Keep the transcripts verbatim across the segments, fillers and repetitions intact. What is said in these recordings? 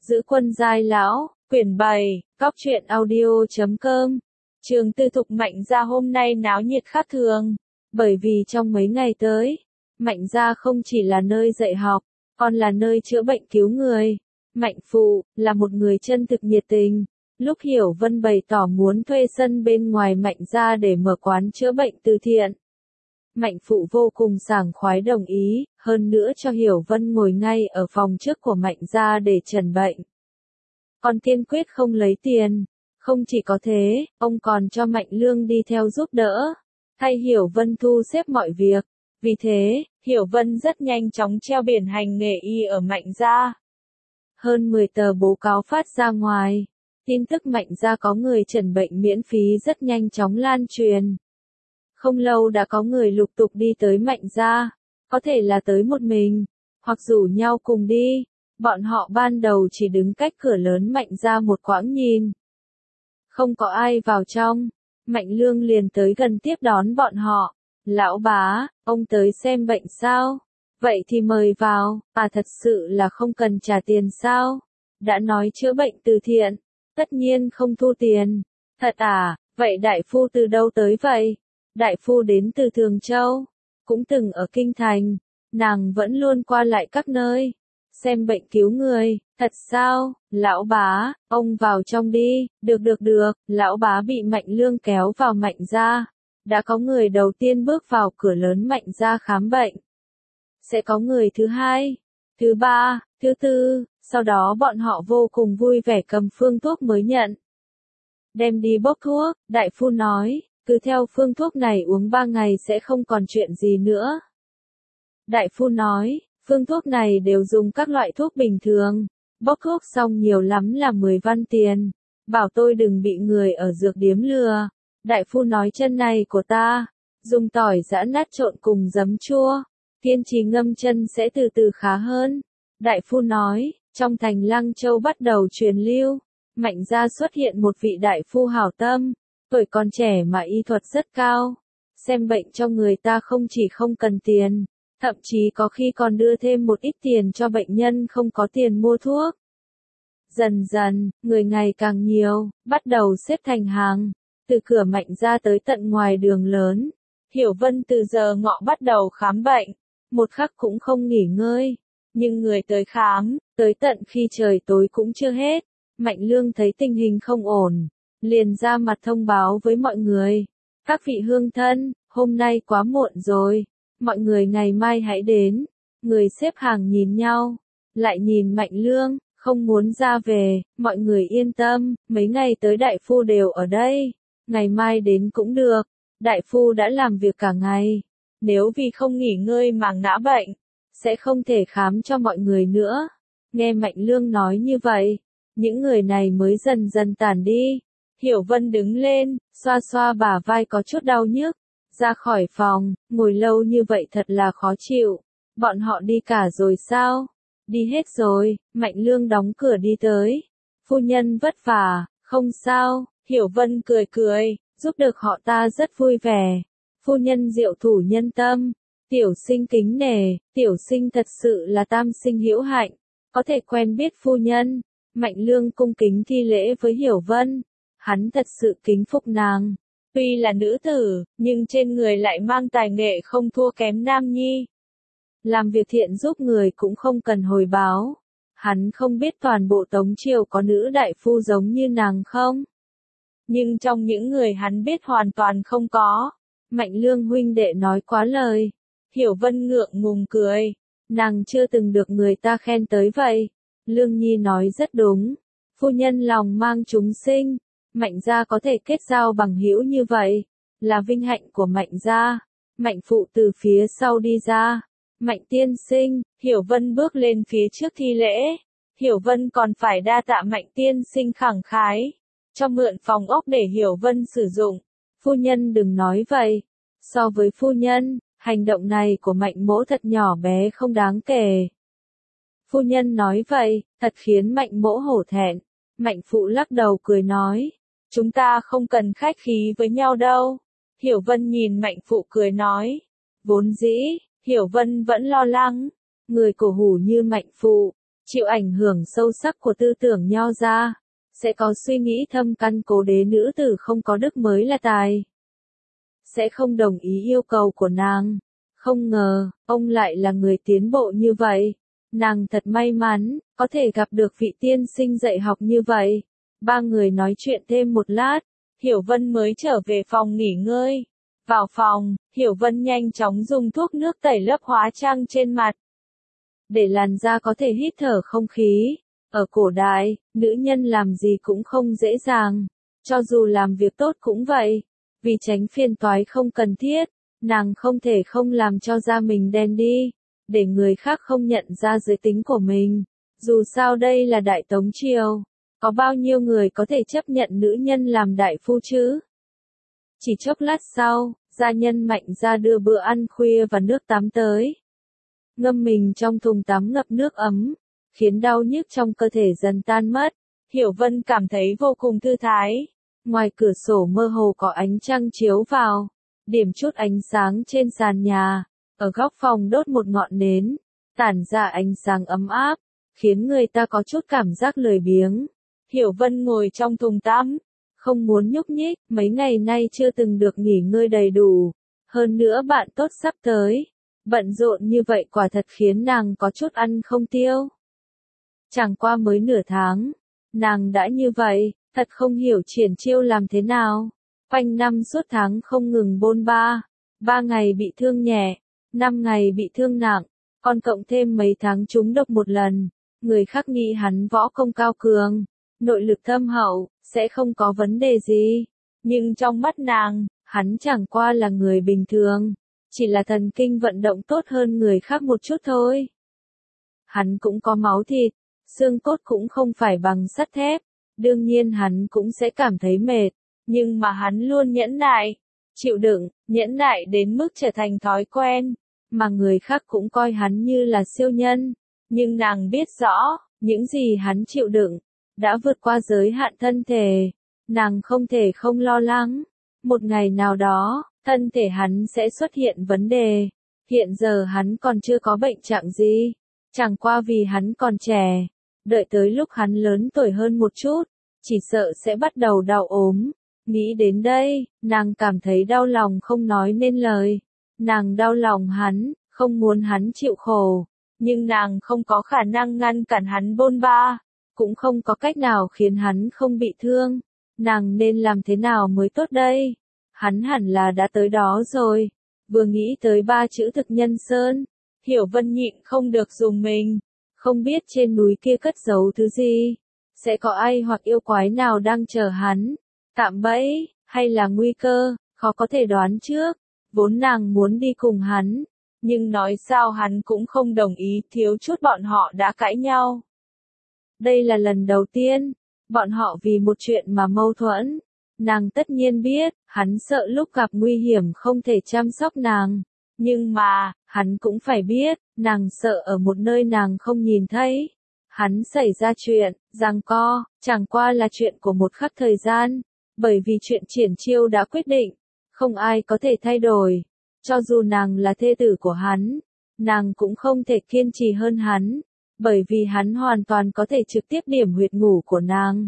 Giữ quân giai lão, quyển bảy, cóc truyện audio chấm com. Trường tư thục Mạnh Gia hôm nay náo nhiệt khác thường, bởi vì trong mấy ngày tới, Mạnh Gia không chỉ là nơi dạy học, còn là nơi chữa bệnh cứu người. Mạnh Phụ, là một người chân thực nhiệt tình. Lúc Hiểu Vân bày tỏ muốn thuê sân bên ngoài Mạnh Gia để mở quán chữa bệnh từ thiện, Mạnh Phụ vô cùng sảng khoái đồng ý, hơn nữa cho Hiểu Vân ngồi ngay ở phòng trước của Mạnh Gia để trần bệnh. Còn kiên quyết không lấy tiền. Không chỉ có thế, ông còn cho Mạnh Lương đi theo giúp đỡ, thay Hiểu Vân thu xếp mọi việc. Vì thế, Hiểu Vân rất nhanh chóng treo biển hành nghề y ở Mạnh Gia. Hơn mười tờ báo cáo phát ra ngoài. Tin tức Mạnh Gia có người trần bệnh miễn phí rất nhanh chóng lan truyền. Không lâu đã có người lục tục đi tới Mạnh Gia, có thể là tới một mình, hoặc rủ nhau cùng đi. Bọn họ ban đầu chỉ đứng cách cửa lớn Mạnh Gia một quãng nhìn. Không có ai vào trong, Mạnh Lương liền tới gần tiếp đón bọn họ. Lão bá, ông tới xem bệnh sao? Vậy thì mời vào, à thật sự là không cần trả tiền sao? Đã nói chữa bệnh từ thiện, tất nhiên không thu tiền. Thật à, vậy đại phu từ đâu tới vậy? Đại phu đến từ Thường Châu, cũng từng ở Kinh Thành, nàng vẫn luôn qua lại các nơi, xem bệnh cứu người. Thật sao, lão bá, ông vào trong đi. Được được được, lão bá bị Mạnh Lương kéo vào Mạnh Gia. Đã có người đầu tiên bước vào cửa lớn Mạnh Gia khám bệnh. Sẽ có người thứ hai, thứ ba, thứ tư, sau đó bọn họ vô cùng vui vẻ cầm phương thuốc mới nhận. Đem đi bốc thuốc, đại phu nói, cứ theo phương thuốc này uống ba ngày sẽ không còn chuyện gì nữa. Đại phu nói, phương thuốc này đều dùng các loại thuốc bình thường. Bốc thuốc xong nhiều lắm là mười văn tiền. Bảo tôi đừng bị người ở dược điếm lừa. Đại phu nói chân này của ta, dùng tỏi giã nát trộn cùng giấm chua, kiên trì ngâm chân sẽ từ từ khá hơn. Đại phu nói, trong thành Lăng Châu bắt đầu truyền lưu, Mạnh Gia xuất hiện một vị đại phu hảo tâm, tuổi còn trẻ mà y thuật rất cao. Xem bệnh cho người ta không chỉ không cần tiền, thậm chí có khi còn đưa thêm một ít tiền cho bệnh nhân không có tiền mua thuốc. Dần dần, người ngày càng nhiều, bắt đầu xếp thành hàng, từ cửa Mạnh Gia tới tận ngoài đường lớn. Hiểu Vân từ giờ ngọ bắt đầu khám bệnh, một khắc cũng không nghỉ ngơi. Nhưng người tới khám, tới tận khi trời tối cũng chưa hết. Mạnh Lương thấy tình hình không ổn, liền ra mặt thông báo với mọi người. Các vị hương thân, hôm nay quá muộn rồi, mọi người ngày mai hãy đến. Người xếp hàng nhìn nhau, lại nhìn Mạnh Lương, không muốn ra về. Mọi người yên tâm, mấy ngày tới đại phu đều ở đây, ngày mai đến cũng được. Đại phu đã làm việc cả ngày, nếu vì không nghỉ ngơi mà ngã bệnh, sẽ không thể khám cho mọi người nữa. Nghe Mạnh Lương nói như vậy, những người này mới dần dần tản đi. Hiểu Vân đứng lên, xoa xoa bả vai có chút đau nhức, ra khỏi phòng. Ngồi lâu như vậy thật là khó chịu. Bọn họ đi cả rồi sao? Đi hết rồi. Mạnh Lương đóng cửa đi tới. Phu nhân vất vả, không sao. Hiểu Vân cười cười, giúp được họ ta rất vui vẻ. Phu nhân diệu thủ nhân tâm, tiểu sinh kính nể. Tiểu sinh thật sự là tam sinh hữu hạnh, có thể quen biết phu nhân. Mạnh Lương cung kính thi lễ với Hiểu Vân, hắn thật sự kính phục nàng. Tuy là nữ tử, nhưng trên người lại mang tài nghệ không thua kém nam nhi. Làm việc thiện giúp người cũng không cần hồi báo. Hắn không biết toàn bộ Tống Triều có nữ đại phu giống như nàng không? Nhưng trong những người hắn biết hoàn toàn không có. Mạnh Lương huynh đệ nói quá lời. Hiểu Vân ngượng ngùng cười. Nàng chưa từng được người ta khen tới vậy. Lương Nhi nói rất đúng. Phu nhân lòng mang chúng sinh. Mạnh Gia có thể kết giao bằng hữu như vậy, là vinh hạnh của Mạnh Gia. Mạnh Phụ từ phía sau đi ra. Mạnh tiên sinh. Hiểu Vân bước lên phía trước thi lễ. Hiểu Vân còn phải đa tạ Mạnh tiên sinh khẳng khái, cho mượn phòng ốc để Hiểu Vân sử dụng. Phu nhân đừng nói vậy. So với phu nhân, hành động này của Mạnh mỗ thật nhỏ bé không đáng kể. Phu nhân nói vậy, thật khiến Mạnh mỗ hổ thẹn. Mạnh Phụ lắc đầu cười nói, chúng ta không cần khách khí với nhau đâu. Hiểu Vân nhìn Mạnh Phụ cười nói, vốn dĩ, Hiểu Vân vẫn lo lắng, người cổ hủ như Mạnh Phụ, chịu ảnh hưởng sâu sắc của tư tưởng Nho gia, sẽ có suy nghĩ thâm căn cố đế nữ tử không có đức mới là tài. Sẽ không đồng ý yêu cầu của nàng. Không ngờ, ông lại là người tiến bộ như vậy. Nàng thật may mắn, có thể gặp được vị tiên sinh dạy học như vậy. Ba người nói chuyện thêm một lát, Hiểu Vân mới trở về phòng nghỉ ngơi. Vào phòng, Hiểu Vân nhanh chóng dùng thuốc nước tẩy lớp hóa trang trên mặt. Để làn da có thể hít thở không khí. Ở cổ đại, nữ nhân làm gì cũng không dễ dàng. Cho dù làm việc tốt cũng vậy. Vì tránh phiền toái không cần thiết, nàng không thể không làm cho da mình đen đi. Để người khác không nhận ra giới tính của mình. Dù sao đây là Đại Tống Triều. Có bao nhiêu người có thể chấp nhận nữ nhân làm đại phu chứ? Chỉ chốc lát sau, gia nhân Mạnh ra đưa bữa ăn khuya và nước tắm tới. Ngâm mình trong thùng tắm ngập nước ấm, khiến đau nhức trong cơ thể dần tan mất. Hiểu Vân cảm thấy vô cùng thư thái. Ngoài cửa sổ mơ hồ có ánh trăng chiếu vào, điểm chút ánh sáng trên sàn nhà. Ở góc phòng đốt một ngọn nến, tản ra ánh sáng ấm áp, khiến người ta có chút cảm giác lười biếng. Hiểu Vân ngồi trong thùng tắm, không muốn nhúc nhích, mấy ngày nay chưa từng được nghỉ ngơi đầy đủ. Hơn nữa bạn tốt sắp tới, bận rộn như vậy quả thật khiến nàng có chút ăn không tiêu. Chẳng qua mới nửa tháng, nàng đã như vậy, thật không hiểu triển chiêu làm thế nào. Quanh năm suốt tháng không ngừng bôn ba, ba ngày bị thương nhẹ, năm ngày bị thương nặng, còn cộng thêm mấy tháng trúng độc một lần. Người khác nghĩ hắn võ công cao cường, nội lực thâm hậu, sẽ không có vấn đề gì. Nhưng trong mắt nàng, hắn chẳng qua là người bình thường, chỉ là thần kinh vận động tốt hơn người khác một chút thôi. Hắn cũng có máu thịt, xương cốt cũng không phải bằng sắt thép, đương nhiên hắn cũng sẽ cảm thấy mệt, nhưng mà hắn luôn nhẫn nại, chịu đựng, nhẫn nại đến mức trở thành thói quen, mà người khác cũng coi hắn như là siêu nhân. Nhưng nàng biết rõ, những gì hắn chịu đựng, đã vượt qua giới hạn thân thể. Nàng không thể không lo lắng. Một ngày nào đó, thân thể hắn sẽ xuất hiện vấn đề. Hiện giờ hắn còn chưa có bệnh trạng gì. Chẳng qua vì hắn còn trẻ. Đợi tới lúc hắn lớn tuổi hơn một chút, chỉ sợ sẽ bắt đầu đau ốm. Nghĩ đến đây, nàng cảm thấy đau lòng không nói nên lời. Nàng đau lòng hắn, không muốn hắn chịu khổ. Nhưng nàng không có khả năng ngăn cản hắn bôn ba, cũng không có cách nào khiến hắn không bị thương. Nàng nên làm thế nào mới tốt đây? Hắn hẳn là đã tới đó rồi. Vừa nghĩ tới ba chữ Thực Nhân Sơn, Hiểu Vân nhịn không được dùng mình. Không biết trên núi kia cất giấu thứ gì? Sẽ có ai hoặc yêu quái nào đang chờ hắn? Tạm bẫy, hay là nguy cơ, khó có thể đoán trước. Vốn nàng muốn đi cùng hắn. Nhưng nói sao hắn cũng không đồng ý, thiếu chút bọn họ đã cãi nhau. Đây là lần đầu tiên, bọn họ vì một chuyện mà mâu thuẫn. Nàng tất nhiên biết, hắn sợ lúc gặp nguy hiểm không thể chăm sóc nàng. Nhưng mà, hắn cũng phải biết, nàng sợ ở một nơi nàng không nhìn thấy. Hắn xảy ra chuyện, giằng co, chẳng qua là chuyện của một khắc thời gian. Bởi vì chuyện triển chiêu đã quyết định, không ai có thể thay đổi. Cho dù nàng là thê tử của hắn, nàng cũng không thể kiên trì hơn hắn, bởi vì hắn hoàn toàn có thể trực tiếp điểm huyệt ngủ của nàng.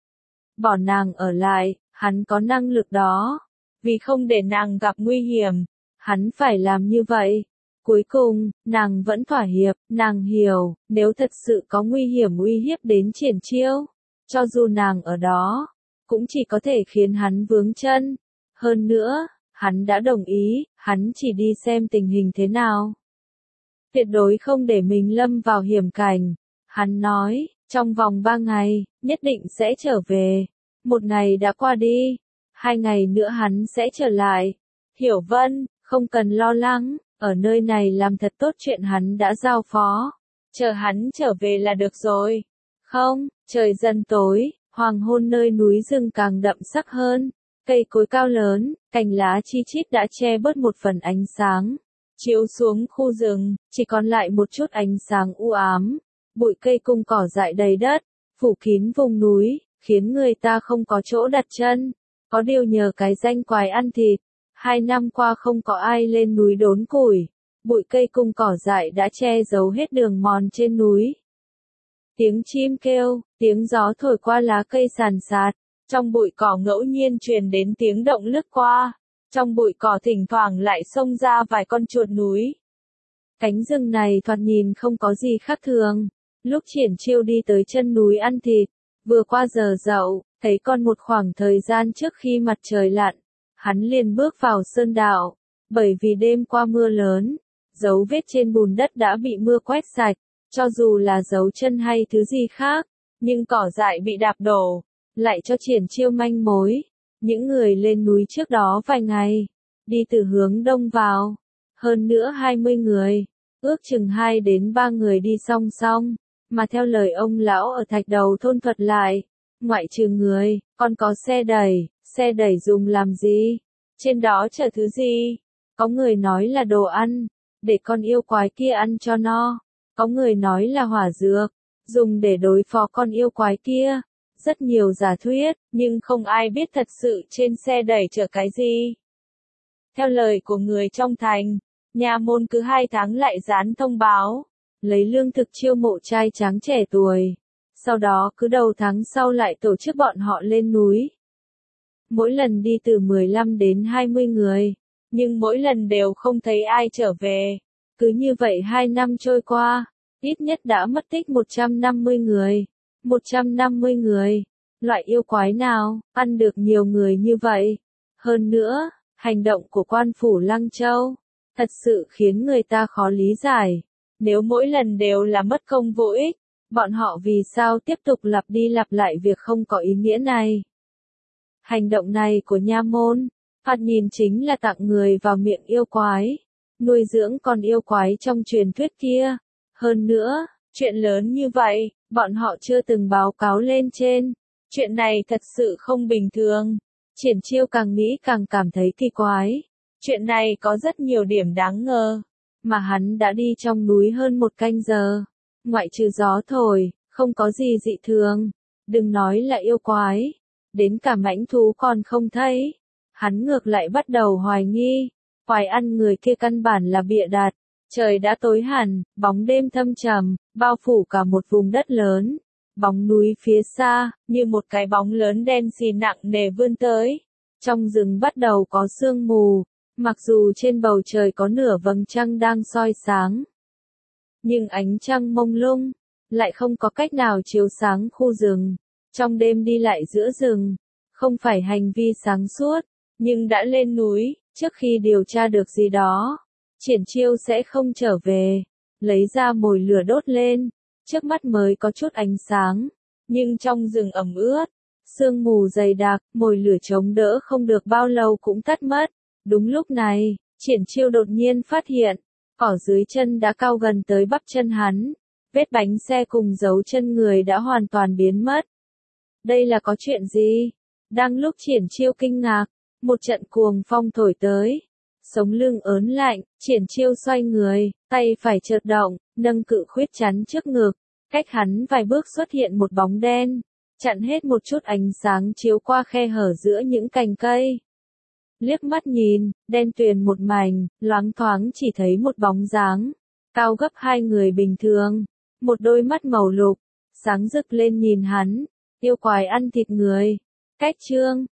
Bỏ nàng ở lại, hắn có năng lực đó. Vì không để nàng gặp nguy hiểm, hắn phải làm như vậy. Cuối cùng, nàng vẫn thỏa hiệp, nàng hiểu, nếu thật sự có nguy hiểm uy hiếp đến triển chiêu, cho dù nàng ở đó, cũng chỉ có thể khiến hắn vướng chân. Hơn nữa, hắn đã đồng ý, hắn chỉ đi xem tình hình thế nào. Tuyệt đối không để mình lâm vào hiểm cảnh. Hắn nói, trong vòng ba ngày, nhất định sẽ trở về. Một ngày đã qua đi, hai ngày nữa hắn sẽ trở lại. Hiểu Vân, không cần lo lắng, ở nơi này làm thật tốt chuyện hắn đã giao phó. Chờ hắn trở về là được rồi. Không, trời dần tối, hoàng hôn nơi núi rừng càng đậm sắc hơn. Cây cối cao lớn, cành lá chi chít đã che bớt một phần ánh sáng. Chiếu xuống khu rừng, chỉ còn lại một chút ánh sáng u ám. Bụi cây cung cỏ dại đầy đất, phủ kín vùng núi, khiến người ta không có chỗ đặt chân. Có điều nhờ cái danh quái ăn thịt, hai năm qua không có ai lên núi đốn củi. Bụi cây cung cỏ dại đã che giấu hết đường mòn trên núi. tiếng chim kêu, tiếng gió thổi qua lá cây sàn sạt, trong bụi cỏ ngẫu nhiên truyền đến tiếng động lướt qua, trong bụi cỏ thỉnh thoảng lại xông ra vài con chuột núi. Cánh rừng này thoạt nhìn không có gì khác thường, lúc Triển Chiêu đi tới chân núi ăn thịt, vừa qua giờ dậu, thấy còn một khoảng thời gian trước khi mặt trời lặn, hắn liền bước vào sơn đạo, bởi vì đêm qua mưa lớn, dấu vết trên bùn đất đã bị mưa quét sạch, cho dù là dấu chân hay thứ gì khác, nhưng cỏ dại bị đạp đổ, lại cho Triển Chiêu manh mối. Những người lên núi trước đó vài ngày, đi từ hướng đông vào, hơn nữa hai mươi người, ước chừng hai đến ba người đi song song, mà theo lời ông lão ở thạch đầu thôn thuật lại, ngoại trừ người, còn có xe đẩy, xe đẩy dùng làm gì? Trên đó chở thứ gì? Có người nói là đồ ăn, để con yêu quái kia ăn cho no. Có người nói là hỏa dược, dùng để đối phó con yêu quái kia. Rất nhiều giả thuyết, nhưng không ai biết thật sự trên xe đẩy chở cái gì. Theo lời của người trong thành, nha môn cứ hai tháng lại dán thông báo, lấy lương thực chiêu mộ trai tráng trẻ tuổi. Sau đó cứ đầu tháng sau lại tổ chức bọn họ lên núi. Mỗi lần đi từ mười lăm đến hai mươi người, nhưng mỗi lần đều không thấy ai trở về. Cứ như vậy hai năm trôi qua, ít nhất đã mất tích một trăm năm mươi người. một trăm năm mươi người, loại yêu quái nào, ăn được nhiều người như vậy. Hơn nữa, hành động của quan phủ Lăng Châu, thật sự khiến người ta khó lý giải. Nếu mỗi lần đều là mất công vô ích, bọn họ vì sao tiếp tục lặp đi lặp lại việc không có ý nghĩa này. Hành động này của nha môn, thoạt nhìn chính là tặng người vào miệng yêu quái, nuôi dưỡng con yêu quái trong truyền thuyết kia. Hơn nữa, chuyện lớn như vậy, bọn họ chưa từng báo cáo lên trên. Chuyện này thật sự không bình thường. Triển Chiêu càng nghĩ càng cảm thấy kỳ quái. Chuyện này có rất nhiều điểm đáng ngờ. Mà hắn đã đi trong núi hơn một canh giờ. Ngoại trừ gió thổi, không có gì dị thường. Đừng nói là yêu quái. Đến cả mãnh thú còn không thấy. Hắn ngược lại bắt đầu hoài nghi. Quái ăn người kia căn bản là bịa đặt. Trời đã tối hẳn, bóng đêm thâm trầm, bao phủ cả một vùng đất lớn. Bóng núi phía xa, như một cái bóng lớn đen xì nặng nề vươn tới. Trong rừng bắt đầu có sương mù, mặc dù trên bầu trời có nửa vầng trăng đang soi sáng. Nhưng ánh trăng mông lung, lại không có cách nào chiếu sáng khu rừng. Trong đêm đi lại giữa rừng, không phải hành vi sáng suốt, nhưng đã lên núi, trước khi điều tra được gì đó. Triển Chiêu sẽ không trở về, lấy ra mồi lửa đốt lên, trước mắt mới có chút ánh sáng, nhưng trong rừng ẩm ướt, sương mù dày đặc, mồi lửa chống đỡ không được bao lâu cũng tắt mất. Đúng lúc này, Triển Chiêu đột nhiên phát hiện, cỏ dưới chân đã cao gần tới bắp chân hắn, vết bánh xe cùng dấu chân người đã hoàn toàn biến mất. Đây là có chuyện gì? Đang lúc Triển Chiêu kinh ngạc, một trận cuồng phong thổi tới. Sống lưng ớn lạnh, Triển Chiêu xoay người, tay phải chợt động, nâng cự khuyết chắn trước ngực, cách hắn vài bước xuất hiện một bóng đen, chặn hết một chút ánh sáng chiếu qua khe hở giữa những cành cây. Liếc mắt nhìn, đen tuyền một mảnh, loáng thoáng chỉ thấy một bóng dáng, cao gấp hai người bình thường, một đôi mắt màu lục, sáng rực lên nhìn hắn, yêu quái ăn thịt người. Cách chương